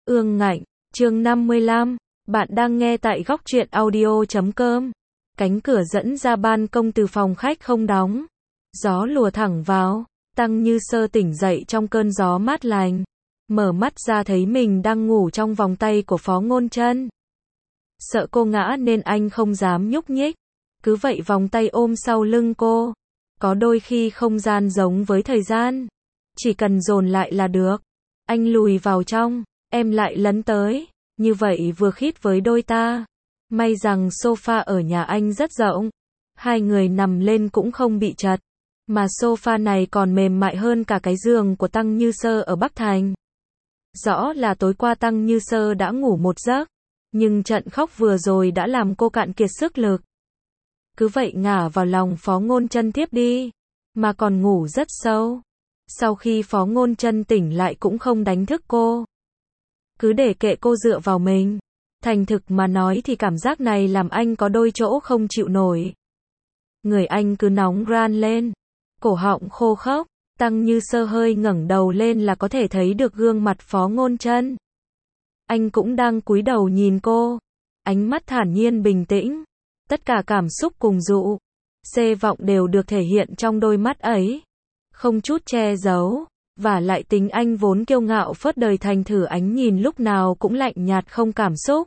Ương Ngạnh, chương 55, bạn đang nghe tại góc truyện audio.com. Cánh cửa dẫn ra ban công từ phòng khách không đóng. Gió lùa thẳng vào, Tăng Như Sơ tỉnh dậy trong cơn gió mát lành. Mở mắt ra thấy mình đang ngủ trong vòng tay của Phó Ngôn Chân. Sợ cô ngã nên anh không dám nhúc nhích. Cứ vậy vòng tay ôm sau lưng cô. Có đôi khi không gian giống với thời gian. Chỉ cần dồn lại là được. Anh lùi vào trong, em lại lấn tới. Như vậy vừa khít với đôi ta. May rằng sofa ở nhà anh rất rộng. Hai người nằm lên cũng không bị chật. Mà sofa này còn mềm mại hơn cả cái giường của Tăng Như Sơ ở Bắc Thành. Rõ là tối qua Tăng Như Sơ đã ngủ một giấc. Nhưng trận khóc vừa rồi đã làm cô cạn kiệt sức lực. Cứ vậy ngả vào lòng Phó Ngôn Chân tiếp đi. Mà còn ngủ rất sâu. Sau khi Phó Ngôn Chân tỉnh lại cũng không đánh thức cô. Cứ để kệ cô dựa vào mình. Thành thực mà nói thì cảm giác này làm anh có đôi chỗ không chịu nổi. Người anh cứ nóng ran lên. Cổ họng khô khốc. Tăng Như Sơ hơi ngẩng đầu lên là có thể thấy được gương mặt Phó Ngôn Chân. Anh cũng đang cúi đầu nhìn cô. Ánh mắt thản nhiên bình tĩnh. Tất cả cảm xúc cùng dụ, xê vọng đều được thể hiện trong đôi mắt ấy. Không chút che giấu. Và lại tính anh vốn kiêu ngạo phớt đời thành thử ánh nhìn lúc nào cũng lạnh nhạt không cảm xúc.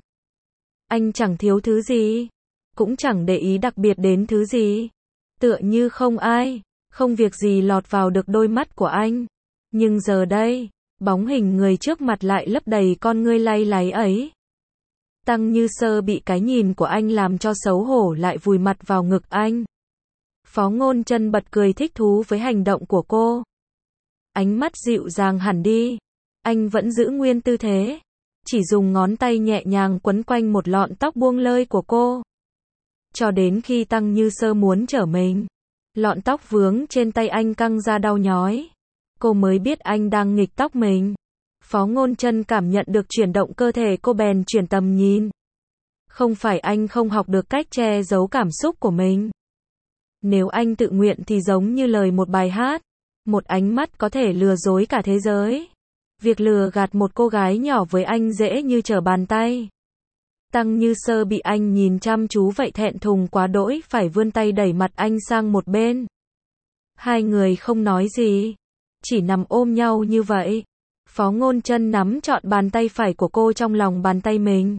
Anh chẳng thiếu thứ gì. Cũng chẳng để ý đặc biệt đến thứ gì. Tựa như không ai, không việc gì lọt vào được đôi mắt của anh. Nhưng giờ đây, bóng hình người trước mặt lại lấp đầy con ngươi lay láy ấy. Tăng Như Sơ bị cái nhìn của anh làm cho xấu hổ lại vùi mặt vào ngực anh. Phó Ngôn Chân bật cười thích thú với hành động của cô. Ánh mắt dịu dàng hẳn đi. Anh vẫn giữ nguyên tư thế. Chỉ dùng ngón tay nhẹ nhàng quấn quanh một lọn tóc buông lơi của cô. Cho đến khi Tăng Như Sơ muốn trở mình. Lọn tóc vướng trên tay anh căng ra đau nhói. Cô mới biết anh đang nghịch tóc mình. Phó Ngôn Chân cảm nhận được chuyển động cơ thể cô bèn chuyển tầm nhìn. Không phải anh không học được cách che giấu cảm xúc của mình. Nếu anh tự nguyện thì giống như lời một bài hát. Một ánh mắt có thể lừa dối cả thế giới. Việc lừa gạt một cô gái nhỏ với anh dễ như trở bàn tay. Tăng Như Sơ bị anh nhìn chăm chú vậy thẹn thùng quá đỗi phải vươn tay đẩy mặt anh sang một bên. Hai người không nói gì. Chỉ nằm ôm nhau như vậy. Phó Ngôn Chân nắm trọn bàn tay phải của cô trong lòng bàn tay mình.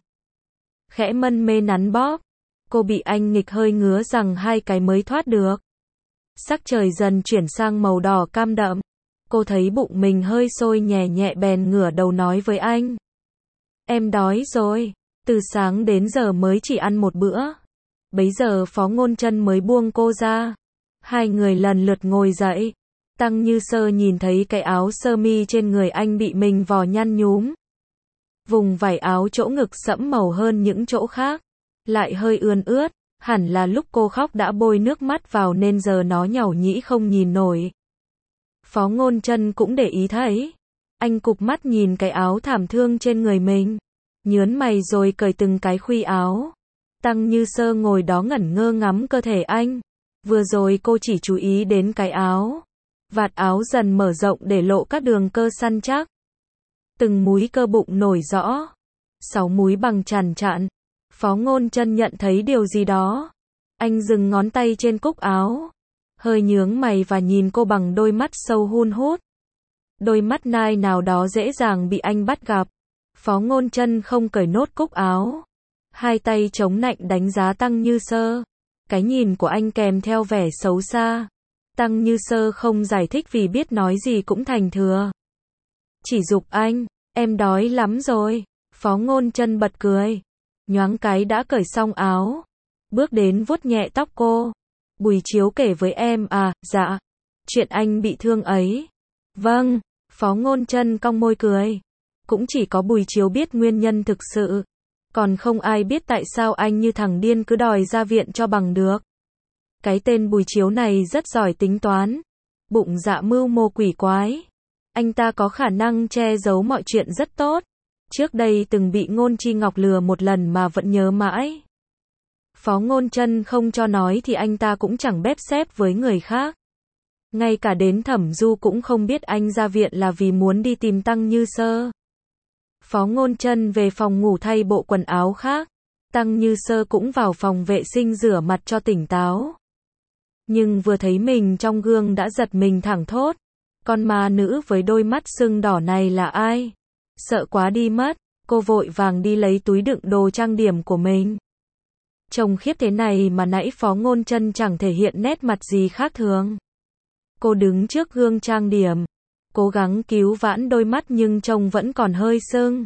Khẽ mân mê nắn bóp. Cô bị anh nghịch hơi ngứa rằng hai cái mới thoát được. Sắc trời dần chuyển sang màu đỏ cam đậm. Cô thấy bụng mình hơi sôi nhẹ nhẹ bèn ngửa đầu nói với anh. Em đói rồi. Từ sáng đến giờ mới chỉ ăn một bữa. Bấy giờ Phó Ngôn Chân mới buông cô ra. Hai người lần lượt ngồi dậy. Tăng Như Sơ nhìn thấy cái áo sơ mi trên người anh bị mình vò nhăn nhúm. Vùng vải áo chỗ ngực sẫm màu hơn những chỗ khác. Lại hơi ươn ướt. Hẳn là lúc cô khóc đã bôi nước mắt vào nên giờ nó nhàu nhĩ không nhìn nổi. Phó Ngôn Chân cũng để ý thấy. Anh cụp mắt nhìn cái áo thảm thương trên người mình. Nhớn mày rồi cởi từng cái khuy áo. Tăng Như Sơ ngồi đó ngẩn ngơ ngắm cơ thể anh. Vừa rồi cô chỉ chú ý đến cái áo. Vạt áo dần mở rộng để lộ các đường cơ săn chắc. Từng múi cơ bụng nổi rõ. 6 múi bằng chằn chặn. Phó Ngôn Chân nhận thấy điều gì đó. Anh dừng ngón tay trên cúc áo. Hơi nhướng mày và nhìn cô bằng đôi mắt sâu hun hút. Đôi mắt nai nào đó dễ dàng bị anh bắt gặp. Phó Ngôn Chân không cởi nốt cúc áo. Hai tay chống nạnh đánh giá Tăng Như Sơ. Cái nhìn của anh kèm theo vẻ xấu xa. Tăng Như Sơ không giải thích vì biết nói gì cũng thành thừa. Chỉ giục anh, em đói lắm rồi. Phó Ngôn Chân bật cười. Nhoáng cái đã cởi xong áo. Bước đến vuốt nhẹ tóc cô. Bùi Chiếu kể với em à, dạ. Chuyện anh bị thương ấy. Vâng, Phó Ngôn Chân cong môi cười. Cũng chỉ có Bùi Chiếu biết nguyên nhân thực sự. Còn không ai biết tại sao anh như thằng điên cứ đòi ra viện cho bằng được. Cái tên Bùi Chiếu này rất giỏi tính toán. Bụng dạ mưu mô quỷ quái. Anh ta có khả năng che giấu mọi chuyện rất tốt. Trước đây từng bị Ngôn Chi Ngọc lừa một lần mà vẫn nhớ mãi. Phó Ngôn Chân không cho nói thì anh ta cũng chẳng bếp xếp với người khác. Ngay cả đến Thẩm Du cũng không biết anh ra viện là vì muốn đi tìm Tăng Như Sơ. Phó Ngôn Chân về phòng ngủ thay bộ quần áo khác. Tăng Như Sơ cũng vào phòng vệ sinh rửa mặt cho tỉnh táo. Nhưng vừa thấy mình trong gương đã giật mình thẳng thốt. Con ma nữ với đôi mắt sưng đỏ này là ai? Sợ quá đi mất, cô vội vàng đi lấy túi đựng đồ trang điểm của mình. Trông khiếp thế này mà nãy Phó Ngôn Chân chẳng thể hiện nét mặt gì khác thường. Cô đứng trước gương trang điểm, cố gắng cứu vãn đôi mắt nhưng trông vẫn còn hơi sưng.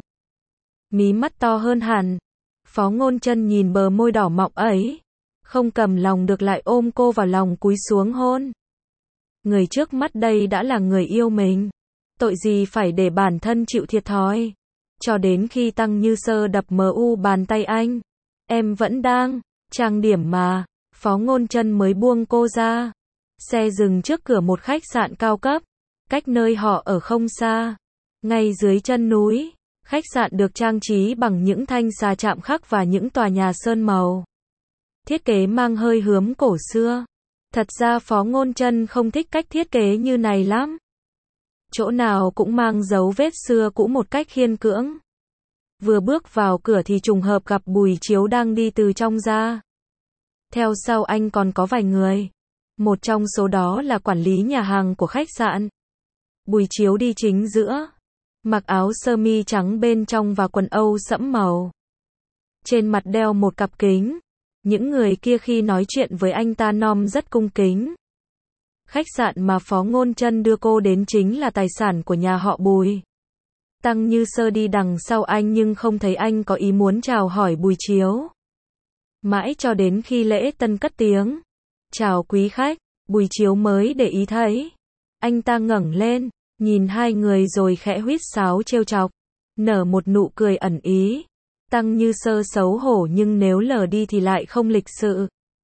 Mí mắt to hơn hẳn. Phó Ngôn Chân nhìn bờ môi đỏ mọng ấy, không cầm lòng được lại ôm cô vào lòng cúi xuống hôn. Người trước mắt đây đã là người yêu mình, tội gì phải để bản thân chịu thiệt thòi. Cho đến khi Tăng Như Sơ đập MU bàn tay anh, em vẫn đang trang điểm mà, Phó Ngôn Chân mới buông cô ra. Xe dừng trước cửa một khách sạn cao cấp, cách nơi họ ở không xa, ngay dưới chân núi. Khách sạn được trang trí bằng những thanh xà chạm khắc và những tòa nhà sơn màu. Thiết kế mang hơi hướng cổ xưa. Thật ra Phó Ngôn Chân không thích cách thiết kế như này lắm. Chỗ nào cũng mang dấu vết xưa cũ một cách khiên cưỡng. Vừa bước vào cửa thì trùng hợp gặp Bùi Chiếu đang đi từ trong ra. Theo sau anh còn có vài người. Một trong số đó là quản lý nhà hàng của khách sạn. Bùi Chiếu đi chính giữa, mặc áo sơ mi trắng bên trong và quần âu sẫm màu. Trên mặt đeo một cặp kính. Những người kia khi nói chuyện với anh ta nom rất cung kính. Khách sạn mà Phó Ngôn Chân đưa cô đến chính là tài sản của nhà họ Bùi. Tăng Như Sơ đi đằng sau anh nhưng không thấy anh có ý muốn chào hỏi Bùi Chiếu. Mãi cho đến khi lễ tân cất tiếng, chào quý khách, Bùi Chiếu mới để ý thấy. Anh ta ngẩng lên, nhìn hai người rồi khẽ huýt sáo trêu chọc, nở một nụ cười ẩn ý. Tăng Như Sơ xấu hổ nhưng nếu lờ đi thì lại không lịch sự.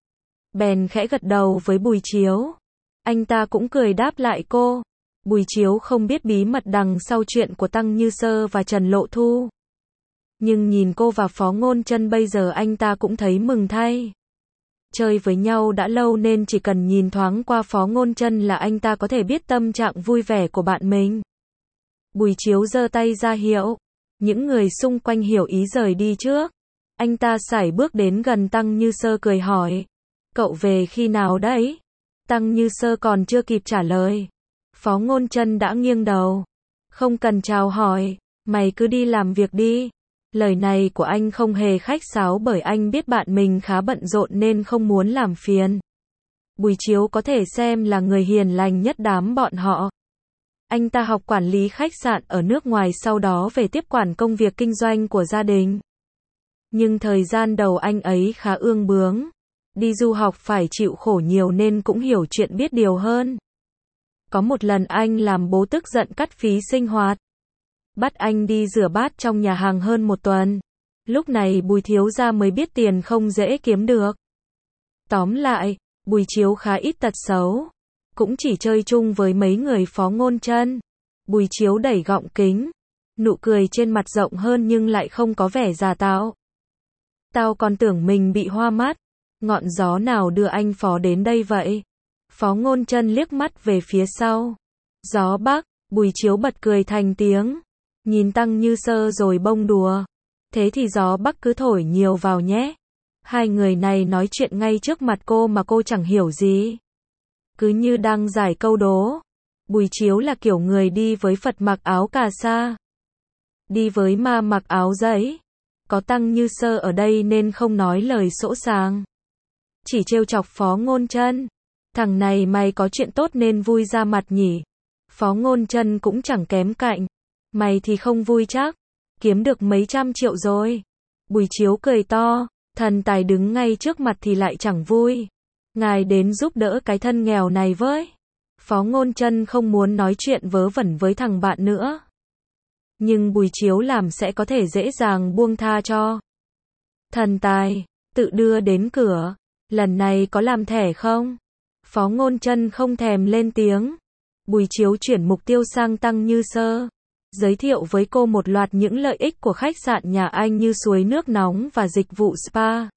Bèn khẽ gật đầu với Bùi Chiếu. Anh ta cũng cười đáp lại cô. Bùi Chiếu không biết bí mật đằng sau chuyện của Tăng Như Sơ và Trần Lộ Thu. Nhưng nhìn cô và Phó Ngôn Chân bây giờ anh ta cũng thấy mừng thay. Chơi với nhau đã lâu nên chỉ cần nhìn thoáng qua Phó Ngôn Chân là anh ta có thể biết tâm trạng vui vẻ của bạn mình. Bùi Chiếu giơ tay ra hiệu. Những người xung quanh hiểu ý rời đi trước. Anh ta sải bước đến gần Tăng Như Sơ cười hỏi. Cậu về khi nào đấy? Tăng Như Sơ còn chưa kịp trả lời. Phó Ngôn Chân đã nghiêng đầu. Không cần chào hỏi, mày cứ đi làm việc đi. Lời này của anh không hề khách sáo bởi anh biết bạn mình khá bận rộn nên không muốn làm phiền. Bùi Chiếu có thể xem là người hiền lành nhất đám bọn họ. Anh ta học quản lý khách sạn ở nước ngoài sau đó về tiếp quản công việc kinh doanh của gia đình. Nhưng thời gian đầu anh ấy khá ương bướng. Đi du học phải chịu khổ nhiều nên cũng hiểu chuyện biết điều hơn. Có một lần anh làm bố tức giận cắt phí sinh hoạt. Bắt anh đi rửa bát trong nhà hàng hơn một tuần. Lúc này Bùi thiếu gia mới biết tiền không dễ kiếm được. Tóm lại, Bùi Chiếu khá ít tật xấu. Cũng chỉ chơi chung với mấy người Phó Ngôn Chân. Bùi Chiếu đẩy gọng kính. Nụ cười trên mặt rộng hơn nhưng lại không có vẻ giả tạo. Tao còn tưởng mình bị hoa mắt. Ngọn gió nào đưa anh Phó đến đây vậy? Phó Ngôn Chân liếc mắt về phía sau. Gió Bắc. Bùi Chiếu bật cười thành tiếng. Nhìn Tăng Như Sơ rồi bông đùa. Thế thì gió Bắc cứ thổi nhiều vào nhé. Hai người này nói chuyện ngay trước mặt cô mà cô chẳng hiểu gì. Cứ như đang giải câu đố. Bùi Chiếu là kiểu người đi với Phật mặc áo cà sa, đi với ma mặc áo giấy. Có Tăng Như Sơ ở đây nên không nói lời sỗ sàng. Chỉ trêu chọc Phó Ngôn Chân. Thằng này mày có chuyện tốt nên vui ra mặt nhỉ. Phó Ngôn Chân cũng chẳng kém cạnh. Mày thì không vui chắc. Kiếm được mấy trăm triệu rồi. Bùi Chiếu cười to. Thần tài đứng ngay trước mặt thì lại chẳng vui. Ngài đến giúp đỡ cái thân nghèo này với. Phó Ngôn Chân không muốn nói chuyện vớ vẩn với thằng bạn nữa. Nhưng Bùi Chiếu làm sẽ có thể dễ dàng buông tha cho. Thần tài, tự đưa đến cửa. Lần này có làm thẻ không? Phó Ngôn Chân không thèm lên tiếng. Bùi Chiếu chuyển mục tiêu sang Tăng Như Sơ. Giới thiệu với cô một loạt những lợi ích của khách sạn nhà anh như suối nước nóng và dịch vụ spa.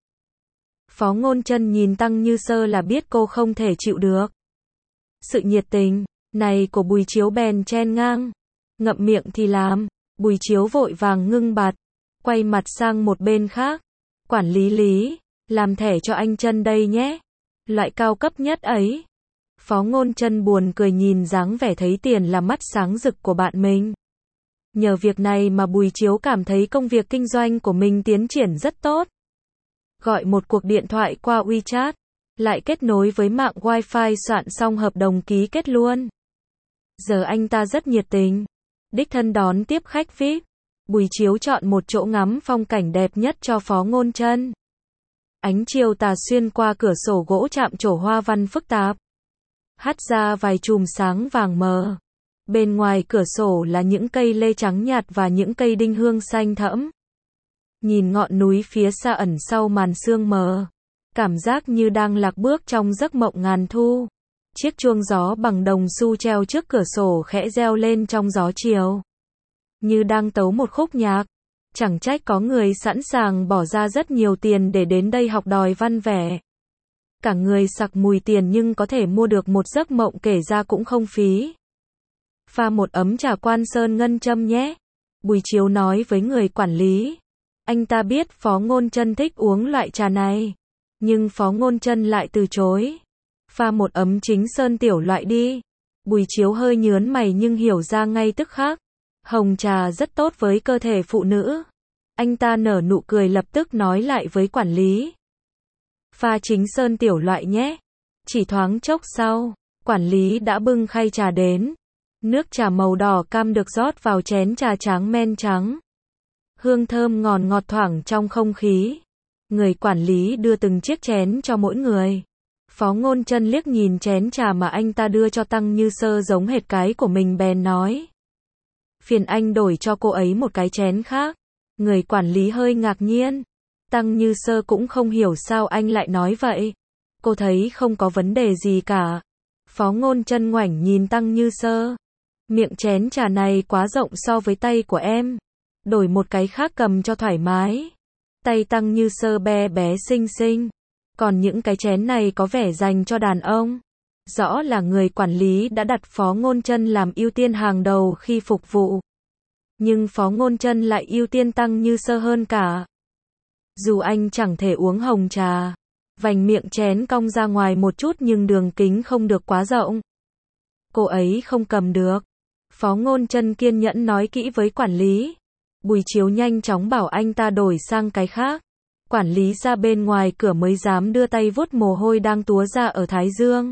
Phó Ngôn Chân nhìn Tăng Như Sơ là biết cô không thể chịu được. Sự nhiệt tình này của Bùi Chiếu bèn chen ngang. Ngậm miệng thì làm. Bùi Chiếu vội vàng ngưng bạt, quay mặt sang một bên khác. Quản lý Lý, làm thẻ cho anh Trân đây nhé. Loại cao cấp nhất ấy. Phó Ngôn Trân buồn cười nhìn dáng vẻ thấy tiền là mắt sáng rực của bạn mình. Nhờ việc này mà Bùi Chiếu cảm thấy công việc kinh doanh của mình tiến triển rất tốt. Gọi một cuộc điện thoại qua WeChat, lại kết nối với mạng Wi-Fi, soạn xong hợp đồng ký kết luôn. Giờ anh ta rất nhiệt tình, đích thân đón tiếp khách VIP. Bùi Chiếu chọn một chỗ ngắm phong cảnh đẹp nhất cho Phó Ngôn Trân. Ánh chiều tà xuyên qua cửa sổ gỗ chạm trổ hoa văn phức tạp, hắt ra vài chùm sáng vàng mờ. Bên ngoài cửa sổ là những cây lê trắng nhạt và những cây đinh hương xanh thẫm. Nhìn ngọn núi phía xa ẩn sau màn sương mờ, cảm giác như đang lạc bước trong giấc mộng ngàn thu. Chiếc chuông gió bằng đồng xu treo trước cửa sổ khẽ reo lên trong gió chiều, như đang tấu một khúc nhạc. Chẳng trách có người sẵn sàng bỏ ra rất nhiều tiền để đến đây học đòi văn vẻ. Cả người sặc mùi tiền nhưng có thể mua được một giấc mộng kể ra cũng không phí. Pha một ấm trà Quan Sơn ngân châm nhé. Bùi Chiếu nói với người quản lý. Anh ta biết Phó Ngôn Trân thích uống loại trà này, nhưng Phó Ngôn Trân lại từ chối. Pha một ấm Chính Sơn tiểu loại đi. Bùi Chiếu hơi nhớn mày nhưng hiểu ra ngay tức khắc. Hồng trà rất tốt với cơ thể phụ nữ. Anh ta nở nụ cười lập tức nói lại với quản lý. Pha Chính Sơn tiểu loại nhé. Chỉ thoáng chốc sau, quản lý đã bưng khay trà đến. Nước trà màu đỏ cam được rót vào chén trà tráng men trắng. Hương thơm ngọt ngọt thoảng trong không khí. Người quản lý đưa từng chiếc chén cho mỗi người. Phó Ngôn Trân liếc nhìn chén trà mà anh ta đưa cho Tăng Như Sơ giống hệt cái của mình bèn nói. Phiền anh đổi cho cô ấy một cái chén khác. Người quản lý hơi ngạc nhiên. Tăng Như Sơ cũng không hiểu sao anh lại nói vậy. Cô thấy không có vấn đề gì cả. Phó Ngôn Trân ngoảnh nhìn Tăng Như Sơ. Miệng chén trà này quá rộng so với tay của em. Đổi một cái khác cầm cho thoải mái. Tay Tăng Như Sơ bé bé xinh xinh. Còn những cái chén này có vẻ dành cho đàn ông. Rõ là người quản lý đã đặt Phó Ngôn Trân làm ưu tiên hàng đầu khi phục vụ. Nhưng Phó Ngôn Trân lại ưu tiên Tăng Như Sơ hơn cả. Dù anh chẳng thể uống hồng trà, vành miệng chén cong ra ngoài một chút nhưng đường kính không được quá rộng. Cô ấy không cầm được. Phó Ngôn Trân kiên nhẫn nói kỹ với quản lý. Bùi Chiếu nhanh chóng bảo anh ta đổi sang cái khác. Quản lý ra bên ngoài cửa mới dám đưa tay vuốt mồ hôi đang túa ra ở thái dương.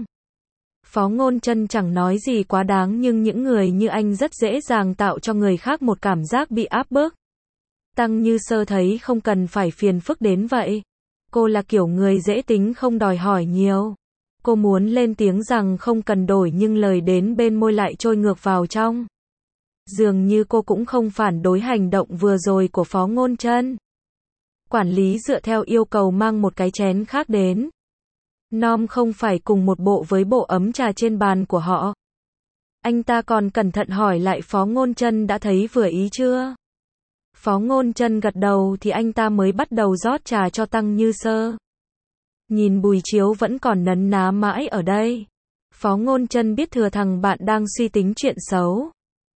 Phó Ngôn Trân chẳng nói gì quá đáng nhưng những người như anh rất dễ dàng tạo cho người khác một cảm giác bị áp bức. Tăng Như Sơ thấy không cần phải phiền phức đến vậy. Cô là kiểu người dễ tính không đòi hỏi nhiều. Cô muốn lên tiếng rằng không cần đổi nhưng lời đến bên môi lại trôi ngược vào trong. Dường như cô cũng không phản đối hành động vừa rồi của Phó Ngôn Trân. Quản lý dựa theo yêu cầu mang một cái chén khác đến. Nom không phải cùng một bộ với bộ ấm trà trên bàn của họ. Anh ta còn cẩn thận hỏi lại Phó Ngôn Trân đã thấy vừa ý chưa. Phó Ngôn Trân gật đầu thì anh ta mới bắt đầu rót trà cho Tăng Như Sơ. Nhìn Bùi Chiếu vẫn còn nấn ná mãi ở đây. Phó Ngôn Trân biết thừa thằng bạn đang suy tính chuyện xấu.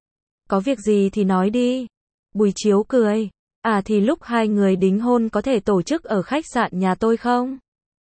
Có việc gì thì nói đi. Bùi Chiếu cười. À thì lúc hai người đính hôn có thể tổ chức ở khách sạn nhà tôi không?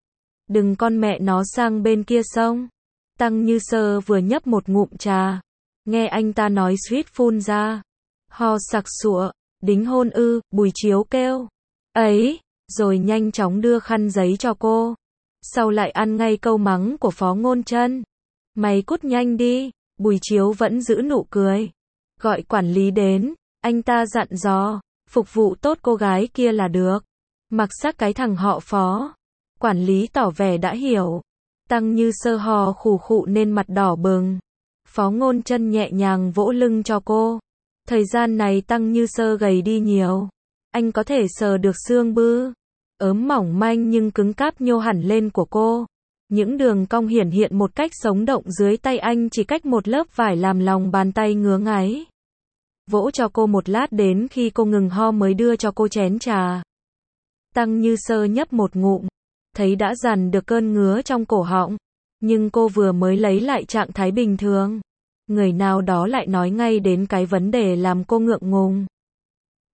Đừng con mẹ nó sang bên kia sông. Tăng Như Sơ vừa nhấp một ngụm trà. Nghe anh ta nói suýt phun ra. Ho sặc sụa. Đính hôn ư, Bùi Chiếu kêu. Ấy, rồi nhanh chóng đưa khăn giấy cho cô. Sau lại ăn ngay câu mắng của Phó Ngôn Trân. Mày cút nhanh đi. Bùi Chiếu vẫn giữ nụ cười. Gọi quản lý đến. Anh ta dặn dò. Phục vụ tốt cô gái kia là được. Mặc xác cái thằng họ Phó. Quản lý tỏ vẻ đã hiểu. Tăng Như Sơ hò khủ khụ nên mặt đỏ bừng. Phó Ngôn Trân nhẹ nhàng vỗ lưng cho cô. Thời gian này Tăng Như Sơ gầy đi nhiều. Anh có thể sờ được xương bư. Ốm mỏng manh nhưng cứng cáp nhô hẳn lên của cô. Những đường cong hiển hiện một cách sống động dưới tay anh chỉ cách một lớp vải làm lòng bàn tay ngứa ngáy. Vỗ cho cô một lát đến khi cô ngừng ho mới đưa cho cô chén trà. Tăng Như Sơ nhấp một ngụm. Thấy đã dằn được cơn ngứa trong cổ họng. Nhưng cô vừa mới lấy lại trạng thái bình thường. Người nào đó lại nói ngay đến cái vấn đề làm cô ngượng ngùng.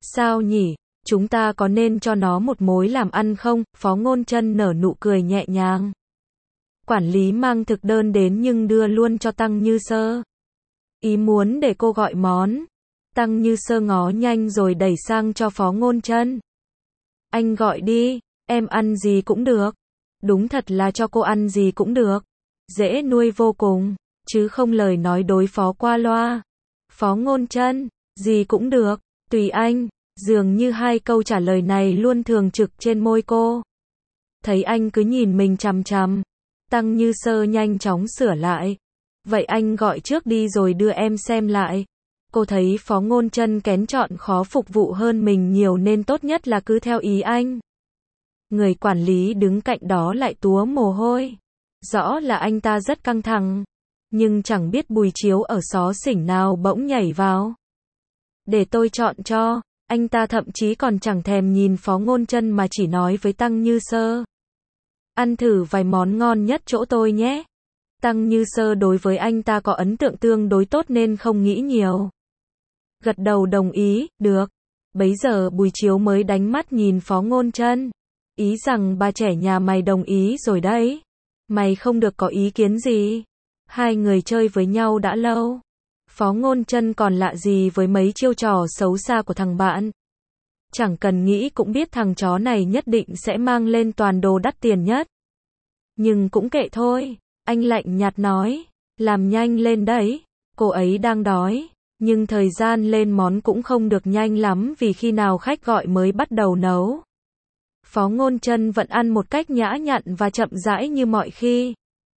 Sao nhỉ, chúng ta có nên cho nó một mối làm ăn không? Phó Ngôn Chân nở nụ cười nhẹ nhàng. Quản lý mang thực đơn đến nhưng đưa luôn cho Tăng Như Sơ. Ý muốn để cô gọi món. Tăng Như Sơ ngó nhanh rồi đẩy sang cho Phó Ngôn Chân. Anh gọi đi, em ăn gì cũng được. Đúng thật là cho cô ăn gì cũng được. Dễ nuôi vô cùng, chứ không lời nói đối phó qua loa. Phó Ngôn Chân, gì cũng được, tùy anh. Dường như hai câu trả lời này luôn thường trực trên môi cô. Thấy anh cứ nhìn mình chằm chằm, Tăng Như Sơ nhanh chóng sửa lại. Vậy anh gọi trước đi rồi đưa em xem lại. Cô thấy Phó Ngôn Chân kén chọn khó phục vụ hơn mình nhiều nên tốt nhất là cứ theo ý anh. Người quản lý đứng cạnh đó lại túa mồ hôi. Rõ là anh ta rất căng thẳng, nhưng chẳng biết Bùi Chiếu ở xó xỉnh nào bỗng nhảy vào. Để tôi chọn cho. Anh ta thậm chí còn chẳng thèm nhìn Phó Ngôn Chân mà chỉ nói với Tăng Như Sơ. Ăn thử vài món ngon nhất chỗ tôi nhé. Tăng Như Sơ đối với anh ta có ấn tượng tương đối tốt nên không nghĩ nhiều. Gật đầu đồng ý, được. Bấy giờ Bùi Chiếu mới đánh mắt nhìn Phó Ngôn Chân. Ý rằng bà trẻ nhà mày đồng ý rồi đấy. Mày không được có ý kiến gì. Hai người chơi với nhau đã lâu. Phó Ngôn Chân còn lạ gì với mấy chiêu trò xấu xa của thằng bạn. Chẳng cần nghĩ cũng biết thằng chó này nhất định sẽ mang lên toàn đồ đắt tiền nhất. Nhưng cũng kệ thôi, anh lạnh nhạt nói, làm nhanh lên đấy, cô ấy đang đói, nhưng thời gian lên món cũng không được nhanh lắm vì khi nào khách gọi mới bắt đầu nấu. Phó Ngôn Chân vẫn ăn một cách nhã nhặn và chậm rãi như mọi khi.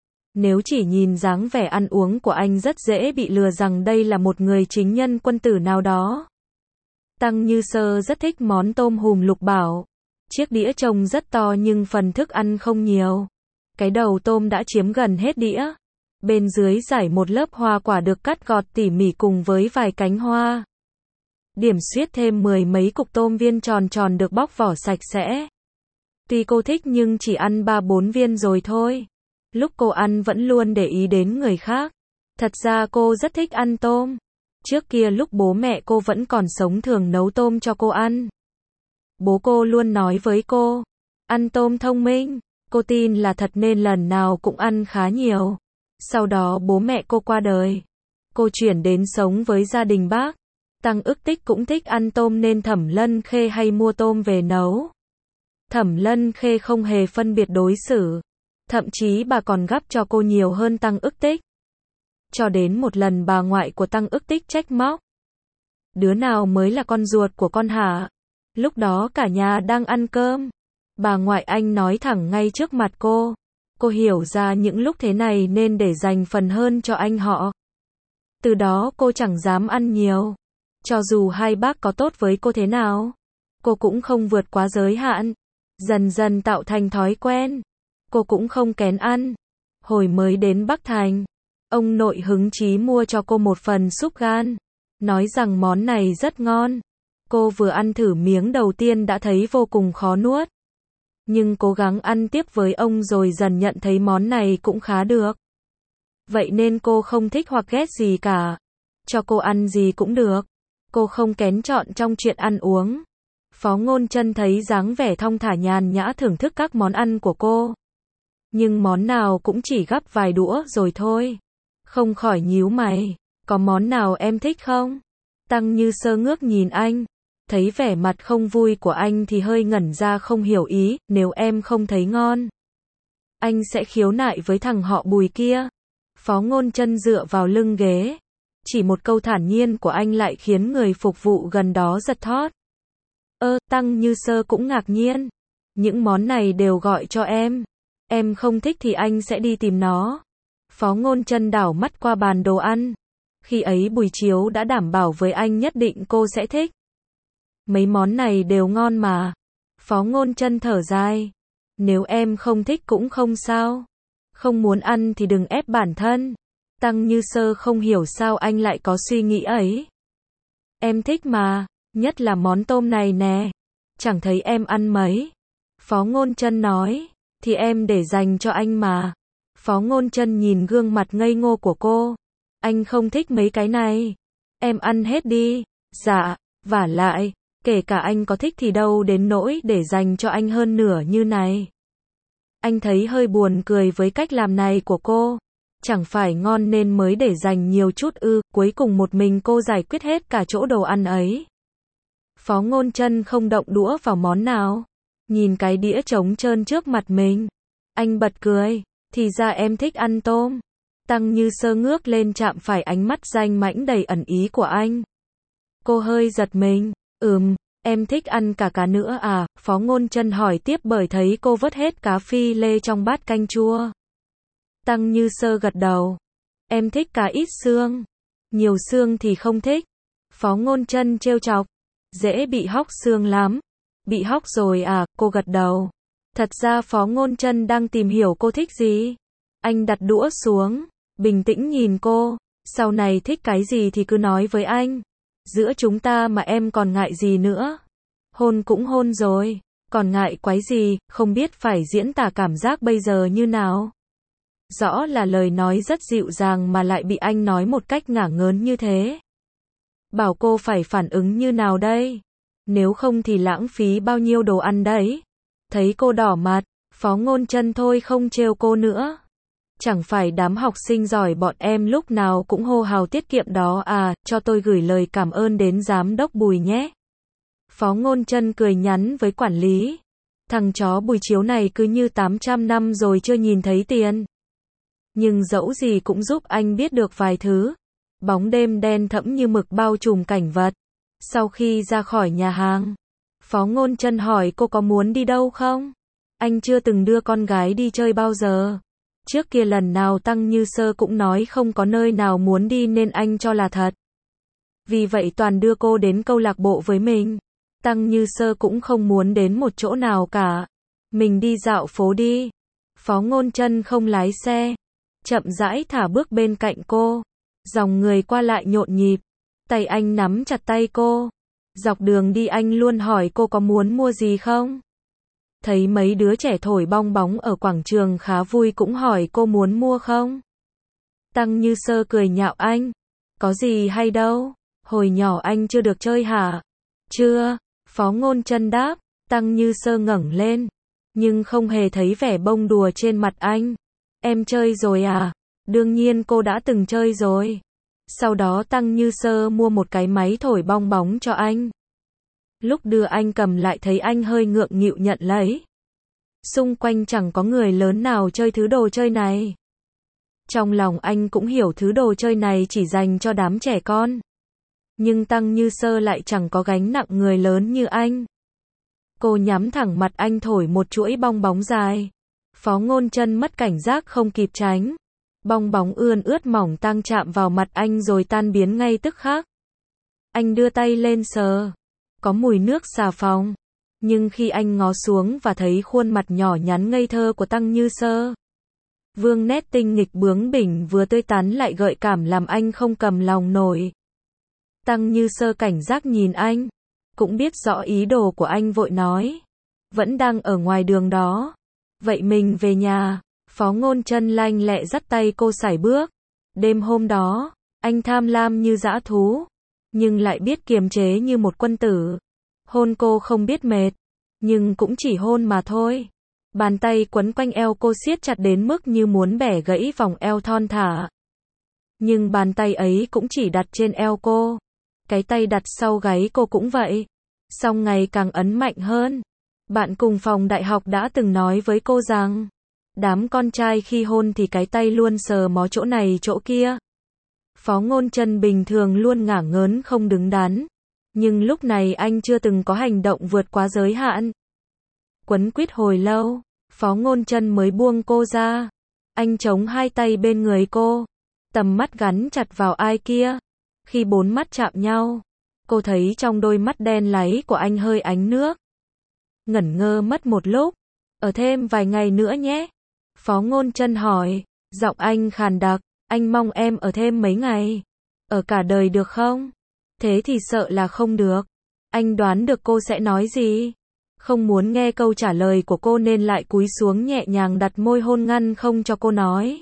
Nếu chỉ nhìn dáng vẻ ăn uống của anh rất dễ bị lừa rằng đây là một người chính nhân quân tử nào đó. Tăng Như Sơ rất thích món tôm hùm lục bảo. Chiếc đĩa trông rất to nhưng phần thức ăn không nhiều. Cái đầu tôm đã chiếm gần hết đĩa. Bên dưới rải một lớp hoa quả được cắt gọt tỉ mỉ cùng với vài cánh hoa. Điểm xuyết thêm 10 mấy cục tôm viên tròn tròn được bóc vỏ sạch sẽ. Tuy cô thích nhưng chỉ ăn 3-4 viên rồi thôi. Lúc cô ăn vẫn luôn để ý đến người khác. Thật ra cô rất thích ăn tôm. Trước kia lúc bố mẹ cô vẫn còn sống thường nấu tôm cho cô ăn. Bố cô luôn nói với cô, ăn tôm thông minh. Cô tin là thật nên lần nào cũng ăn khá nhiều. Sau đó bố mẹ cô qua đời. Cô chuyển đến sống với gia đình bác. Tăng Ức Tích cũng thích ăn tôm nên Thẩm Lân Khê hay mua tôm về nấu. Thẩm Lân Khê không hề phân biệt đối xử. Thậm chí bà còn gắp cho cô nhiều hơn Tăng Ức Tích. Cho đến một lần bà ngoại của Tăng Ức Tích trách móc. Đứa nào mới là con ruột của con hả? Lúc đó cả nhà đang ăn cơm. Bà ngoại anh nói thẳng ngay trước mặt cô. Cô hiểu ra những lúc thế này nên để dành phần hơn cho anh họ. Từ đó cô chẳng dám ăn nhiều. Cho dù hai bác có tốt với cô thế nào, cô cũng không vượt quá giới hạn. Dần dần tạo thành thói quen. Cô cũng không kén ăn. Hồi mới đến Bắc Thành, ông nội hứng chí mua cho cô một phần súp gan. Nói rằng món này rất ngon. Cô vừa ăn thử miếng đầu tiên đã thấy vô cùng khó nuốt. Nhưng cố gắng ăn tiếp với ông rồi dần nhận thấy món này cũng khá được. Vậy nên cô không thích hoặc ghét gì cả. Cho cô ăn gì cũng được. Cô không kén chọn trong chuyện ăn uống. Phó Ngôn Chân thấy dáng vẻ thong thả nhàn nhã thưởng thức các món ăn của cô. Nhưng món nào cũng chỉ gắp vài đũa rồi thôi. Không khỏi nhíu mày. Có món nào em thích không? Tăng Như Sơ ngước nhìn anh. Thấy vẻ mặt không vui của anh thì hơi ngẩn ra không hiểu ý. Nếu em không thấy ngon, anh sẽ khiếu nại với thằng họ Bùi kia. Phó Ngôn Chân dựa vào lưng ghế. Chỉ một câu thản nhiên của anh lại khiến người phục vụ gần đó giật thót. Tăng Như Sơ cũng ngạc nhiên. Những món này đều gọi cho em. Em không thích thì anh sẽ đi tìm nó. Phó Ngôn Chân đảo mắt qua bàn đồ ăn. Khi ấy Bùi Chiếu đã đảm bảo với anh nhất định cô sẽ thích. Mấy món này đều ngon mà. Phó Ngôn Chân thở dài. Nếu em không thích cũng không sao. Không muốn ăn thì đừng ép bản thân. Tăng Như Sơ không hiểu sao anh lại có suy nghĩ ấy. Em thích mà, nhất là món tôm này nè. Chẳng thấy em ăn mấy. Phó Ngôn Chân nói, thì em để dành cho anh mà. Phó Ngôn Chân nhìn gương mặt ngây ngô của cô. Anh không thích mấy cái này. Em ăn hết đi. Dạ, vả lại, Kể cả anh có thích thì đâu đến nỗi để dành cho anh hơn nửa như này. Anh thấy hơi buồn cười với cách làm này của cô. Chẳng phải ngon nên mới để dành nhiều chút ư, cuối cùng một mình cô giải quyết hết cả chỗ đồ ăn ấy. Phó Ngôn Chân không động đũa vào món nào. Nhìn cái đĩa trống trơn trước mặt mình. Anh bật cười, thì ra em thích ăn tôm. Tăng Như Sơ ngước lên chạm phải ánh mắt danh mãnh đầy ẩn ý của anh. Cô hơi giật mình, em thích ăn cả cá nữa à? Phó Ngôn Chân hỏi tiếp bởi thấy cô vớt hết cá phi lê trong bát canh chua. Tăng Như Sơ gật đầu. Em thích cá ít xương. Nhiều xương thì không thích. Phó Ngôn Chân trêu chọc. Dễ bị hóc xương lắm. Bị hóc rồi à? Cô gật đầu. Thật ra Phó Ngôn Chân đang tìm hiểu cô thích gì. Anh đặt đũa xuống, bình tĩnh nhìn cô. Sau này thích cái gì thì cứ nói với anh. Giữa chúng ta mà em còn ngại gì nữa. Hôn cũng hôn rồi. Còn ngại quái gì, không biết phải diễn tả cảm giác bây giờ như nào. Rõ là lời nói rất dịu dàng mà lại bị anh nói một cách ngả ngớn như thế. Bảo cô phải phản ứng như nào đây? Nếu không thì lãng phí bao nhiêu đồ ăn đấy. Thấy cô đỏ mặt, Phó Ngôn Chân thôi không trêu cô nữa. Chẳng phải đám học sinh giỏi bọn em lúc nào cũng hô hào tiết kiệm đó à, cho tôi gửi lời cảm ơn đến giám đốc Bùi nhé. Phó Ngôn Chân cười nhắn với quản lý. Thằng chó Bùi chiếu này cứ như 800 năm rồi chưa nhìn thấy tiền. Nhưng dẫu gì cũng giúp anh biết được vài thứ. Bóng đêm đen thẫm như mực bao trùm cảnh vật. Sau khi ra khỏi nhà hàng, Phó Ngôn Chân hỏi cô có muốn đi đâu không? Anh chưa từng đưa con gái đi chơi bao giờ. Trước kia lần nào Tăng Như Sơ cũng nói không có nơi nào muốn đi nên anh cho là thật. Vì vậy toàn đưa cô đến câu lạc bộ với mình. Tăng Như Sơ cũng không muốn đến một chỗ nào cả. Mình đi dạo phố đi. Phó Ngôn Chân không lái xe. Chậm rãi thả bước bên cạnh cô. Dòng người qua lại nhộn nhịp. Tay anh nắm chặt tay cô. Dọc đường đi anh luôn hỏi cô có muốn mua gì không? Thấy mấy đứa trẻ thổi bong bóng ở quảng trường khá vui cũng hỏi cô muốn mua không? Tăng Như Sơ cười nhạo anh. Có gì hay đâu, hồi nhỏ anh chưa được chơi hả? Chưa, Phó Ngôn Chân đáp. Tăng Như Sơ ngẩng lên, nhưng không hề thấy vẻ bông đùa trên mặt anh. Em chơi rồi à? Đương nhiên cô đã từng chơi rồi. Sau đó Tăng Như Sơ mua một cái máy thổi bong bóng cho anh. Lúc đưa anh cầm lại thấy anh hơi ngượng nghịu nhận lấy. Xung quanh chẳng có người lớn nào chơi thứ đồ chơi này. Trong lòng anh cũng hiểu thứ đồ chơi này chỉ dành cho đám trẻ con. Nhưng Tăng Như Sơ lại chẳng có gánh nặng người lớn như anh. Cô nhắm thẳng mặt anh thổi một chuỗi bong bóng dài. Phó Ngôn Chân mất cảnh giác không kịp tránh. Bong bóng ươn ướt mỏng tang chạm vào mặt anh rồi tan biến ngay tức khắc. Anh đưa tay lên sờ. Có mùi nước xà phòng. Nhưng khi anh ngó xuống và thấy khuôn mặt nhỏ nhắn ngây thơ của Tăng Như Sơ, vương nét tinh nghịch bướng bỉnh vừa tươi tắn lại gợi cảm làm anh không cầm lòng nổi. Tăng Như Sơ cảnh giác nhìn anh. Cũng biết rõ ý đồ của anh vội nói. Vẫn đang ở ngoài đường đó. Vậy mình về nhà. Phó Ngôn Chân lanh lẹ dắt tay cô sải bước. Đêm hôm đó, anh tham lam như dã thú. Nhưng lại biết kiềm chế như một quân tử. Hôn cô không biết mệt. Nhưng cũng chỉ hôn mà thôi. Bàn tay quấn quanh eo cô siết chặt đến mức như muốn bẻ gãy vòng eo thon thả. Nhưng bàn tay ấy cũng chỉ đặt trên eo cô. Cái tay đặt sau gáy cô cũng vậy. Song ngày càng ấn mạnh hơn. Bạn cùng phòng đại học đã từng nói với cô rằng, đám con trai khi hôn thì cái tay luôn sờ mó chỗ này chỗ kia. Phó Ngôn Chân bình thường luôn ngả ngớn không đứng đắn. Nhưng lúc này anh chưa từng có hành động vượt quá giới hạn. Quấn quýt hồi lâu, Phó Ngôn Chân mới buông cô ra. Anh chống hai tay bên người cô. Tầm mắt gắn chặt vào ai kia. Khi bốn mắt chạm nhau, cô thấy trong đôi mắt đen láy của anh hơi ánh nước. Ngẩn ngơ mất một lúc. Ở thêm vài ngày nữa nhé. Phó Ngôn Chân hỏi. Giọng anh khàn đặc. Anh mong em ở thêm mấy ngày. Ở cả đời được không? Thế thì sợ là không được. Anh đoán được cô sẽ nói gì. Không muốn nghe câu trả lời của cô nên lại cúi xuống nhẹ nhàng đặt môi hôn ngăn không cho cô nói.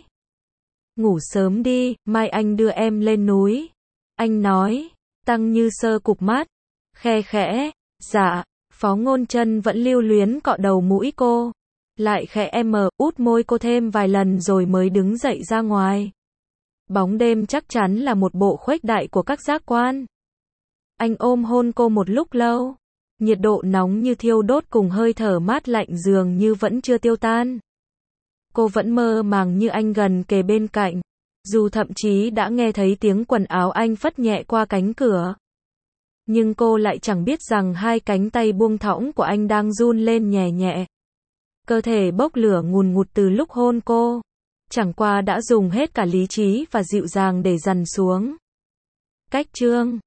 Ngủ sớm đi, mai anh đưa em lên núi. Anh nói. Tăng Như Sơ cụp mắt. Khe khẽ. Dạ, Phó Ngôn Chân vẫn lưu luyến cọ đầu mũi cô. Lại khẽ út môi cô thêm vài lần rồi mới đứng dậy ra ngoài. Bóng đêm chắc chắn là một bộ khuếch đại của các giác quan. Anh ôm hôn cô một lúc lâu. Nhiệt độ nóng như thiêu đốt cùng hơi thở mát lạnh dường như vẫn chưa tiêu tan. Cô vẫn mơ màng như anh gần kề bên cạnh. Dù thậm chí đã nghe thấy tiếng quần áo anh phất nhẹ qua cánh cửa. Nhưng cô lại chẳng biết rằng hai cánh tay buông thõng của anh đang run lên nhẹ nhẹ. Cơ thể bốc lửa ngùn ngụt từ lúc hôn cô. Chẳng qua đã dùng hết cả lý trí và dịu dàng để dằn xuống. Cách chương